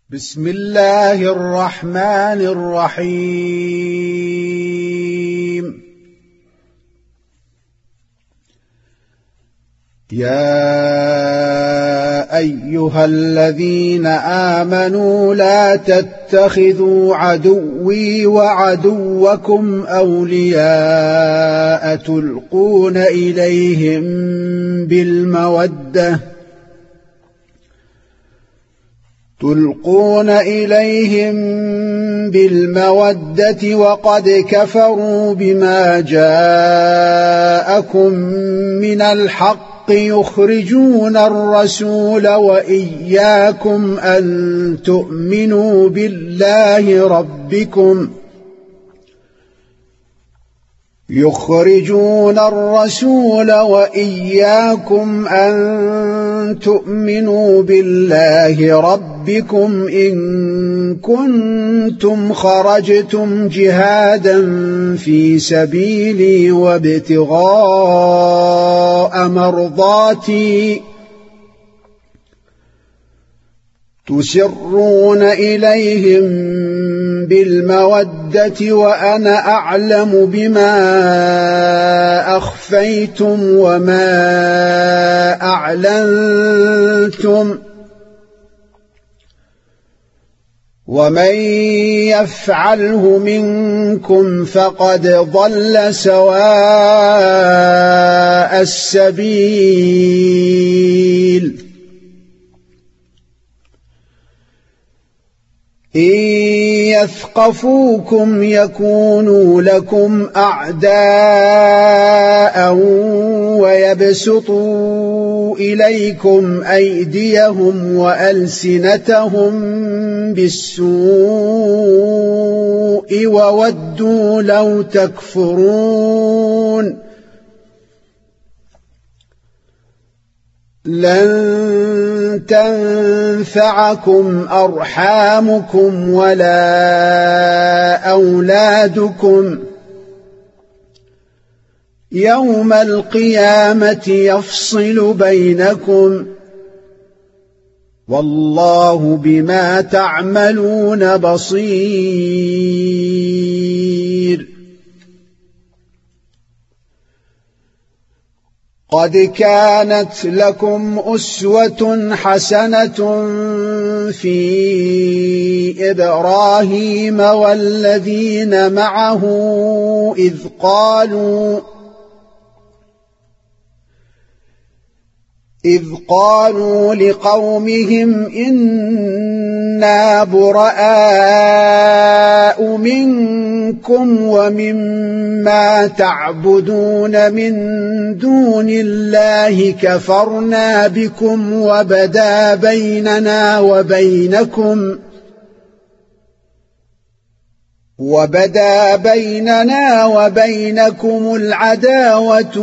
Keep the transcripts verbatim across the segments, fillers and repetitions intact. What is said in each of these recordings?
بسم الله الرحمن الرحيم. يا أيها الذين آمنوا لا تتخذوا عدوي وعدوكم أولياء تلقون إليهم بالمودة تلقون إليهم بالمودة وقد كفروا بما جاءكم من الحق يخرجون الرسول وإياكم أن تؤمنوا بالله ربكم يخرجون الرسول وإياكم أن تؤمنوا بالله ربكم إن كنتم خرجتم جهادا في سبيلي وابتغاء مرضاتي تسرون إليهم بالمودة وأنا أعلم بما أخفيتم وما أعلنتم ومن يفعله منكم فقد ضل سواء السبيل. إن يثقفوكم يكونوا لكم أعداء ويبسطوا إليكم أيديهم وألسنتهم بالسوء وودوا لو تكفرون. لن تنفعكم أرحامكم ولا أولادكم يوم القيامة يفصل بينكم والله بما تعملون بصير. قد كانت لكم أسوة حسنة في إبراهيم والذين معه إذ قالوا إذ قالوا لقومهم إنا براء منكم ومما تعبدون من دون الله كفرنا بكم وبدا بيننا وبينكم وبدا بيننا وبينكم العداوة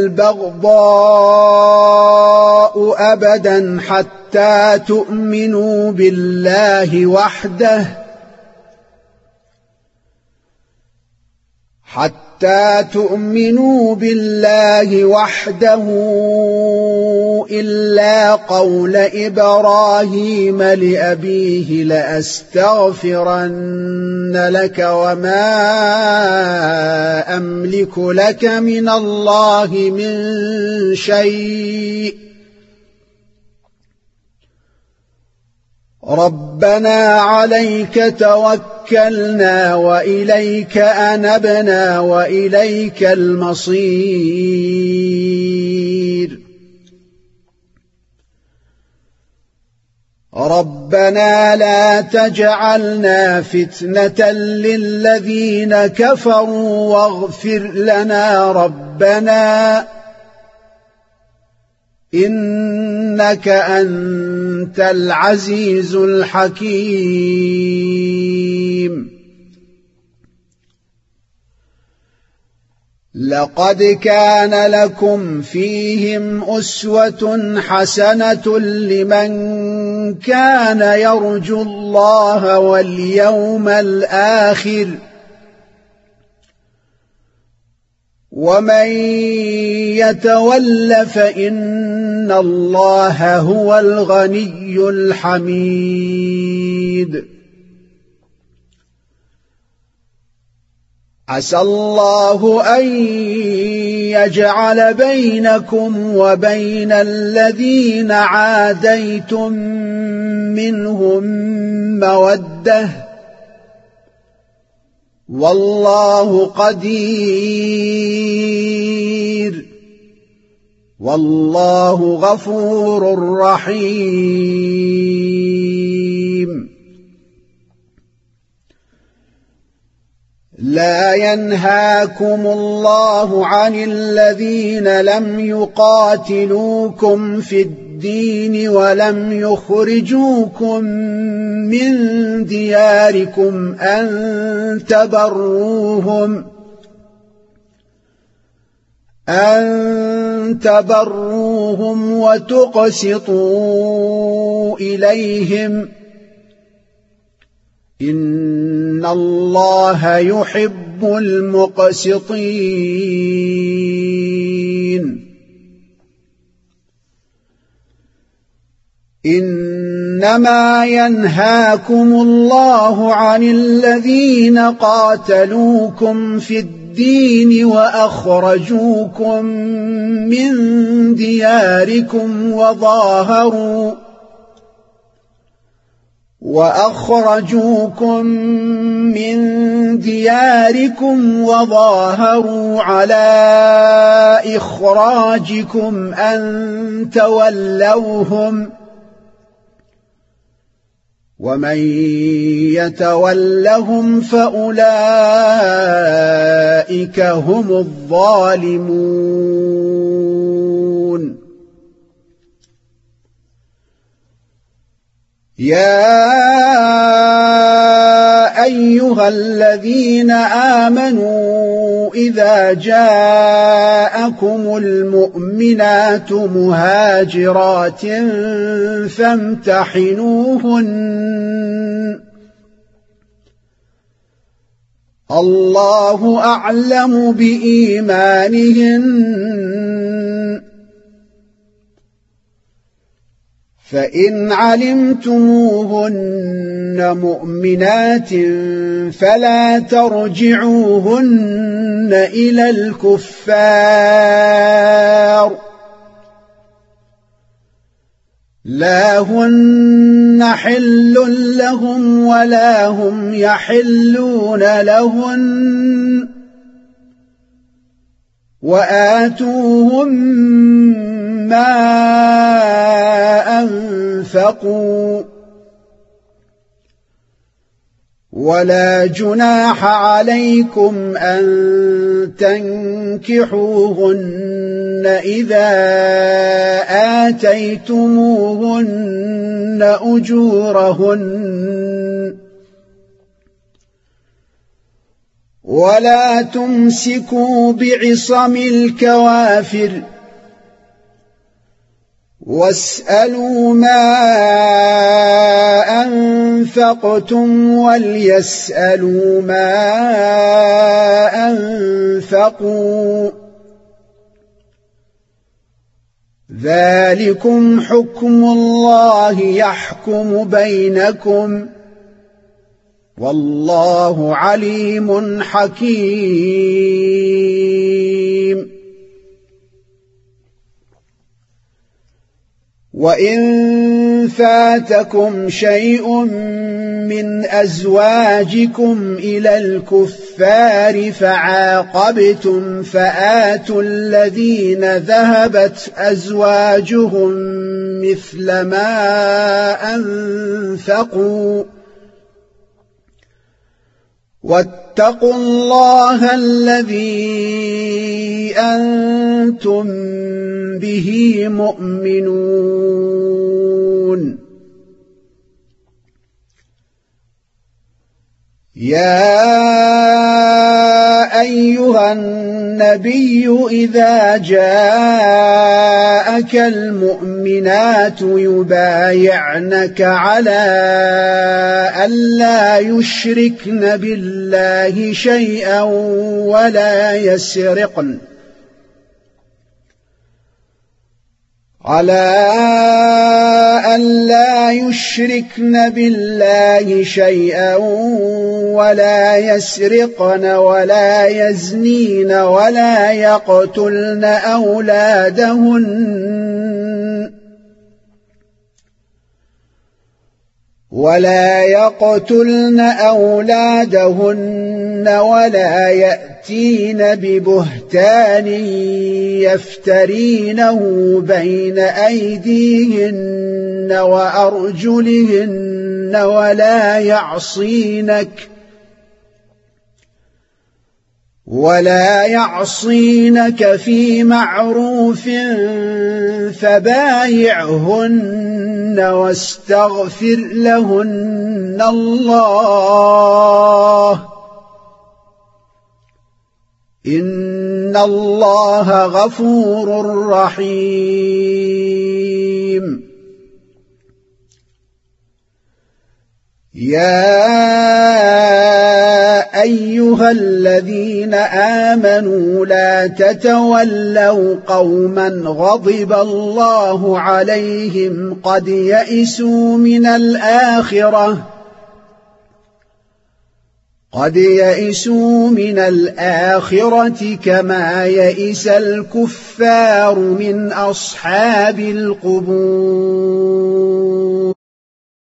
والبغضاء أبدا حتى تؤمنوا بالله وحده حتى تؤمنوا بالله وحده إلا قول إبراهيم لأبيه لأستغفرن لك وما أملك لك من الله من شيء ربنا عليك توكلنا وإليك أنبنا وإليك المصير. ربنا لا تجعلنا فتنة للذين كفروا واغفر لنا ربنا إنك أنت العزيز الحكيم. لقد كان لكم فيهم أسوة حسنة لمن كان يرجو الله واليوم الآخر ومن يتول فإن الله هو الغني الحميد. شديد عسى الله أن يجعل بينكم وبين الذين عاديتم منهم مودة والله قدير والله غفور رحيم لا ينهاكم الله عن الذين لم يقاتلوكم في الدين ولم يخرجوكم من دياركم أن تبروهم أن تبروهم وتقسطوا إليهم إن الله يحب المقسطين إنما ينهاكم الله عن الذين قاتلوكم في الدين وأخرجوكم من دياركم وظاهروا وأخرجوكم من دياركم وظاهروا على إخراجكم أن تولوهم ومن يتولهم فأولئك هم الظالمون يا أيها الذين آمنوا إذا جاءكم المؤمنات مهاجرات فامتحنوهن الله أعلم بإيمانهن فإن علمتموهن مؤمنات فلا ترجعوهن إلى الكفار لا هن حل لهم ولا هم يحلون لهن وآتوهم ما أنفقوا ولا جناح عليكم أن تنكحوهن إذا آتيتموهن أجورهن ولا تمسكوا بعصم الكوافر واسألوا ما أنفقتم وليسألوا ما أنفقوا ذلكم حكم الله يحكم بينكم والله عليم حكيم وإن فاتكم شيء من أزواجكم إلى الكفار فعاقبتم فآتوا الذين ذهبت أزواجهم مثل ما أنفقوا واتقوا الله الذي أنتم به مؤمنون يا أيها النبي إذا جاءك المؤمنات يبايعنك على ألا يشركن بالله شيئا ولا يسرقن على أن لا يشركن بالله شيئا ولا يسرقن ولا يزنين ولا يقتلن أولادهن ولا يقتلن أولادهن ولا يأتين ببهتان يفترينه بين أيديهن وأرجلهن ولا يعصينك ولا يعصينك في معروف فبايعهن واستغفر لهن الله إن الله غفور رحيم. يا أيها الذين آمنوا لا تتولوا قوما غضب الله عليهم قد يئسوا من الآخرة قد يئسوا من الآخرة كما يئس الكفار من أصحاب القبور.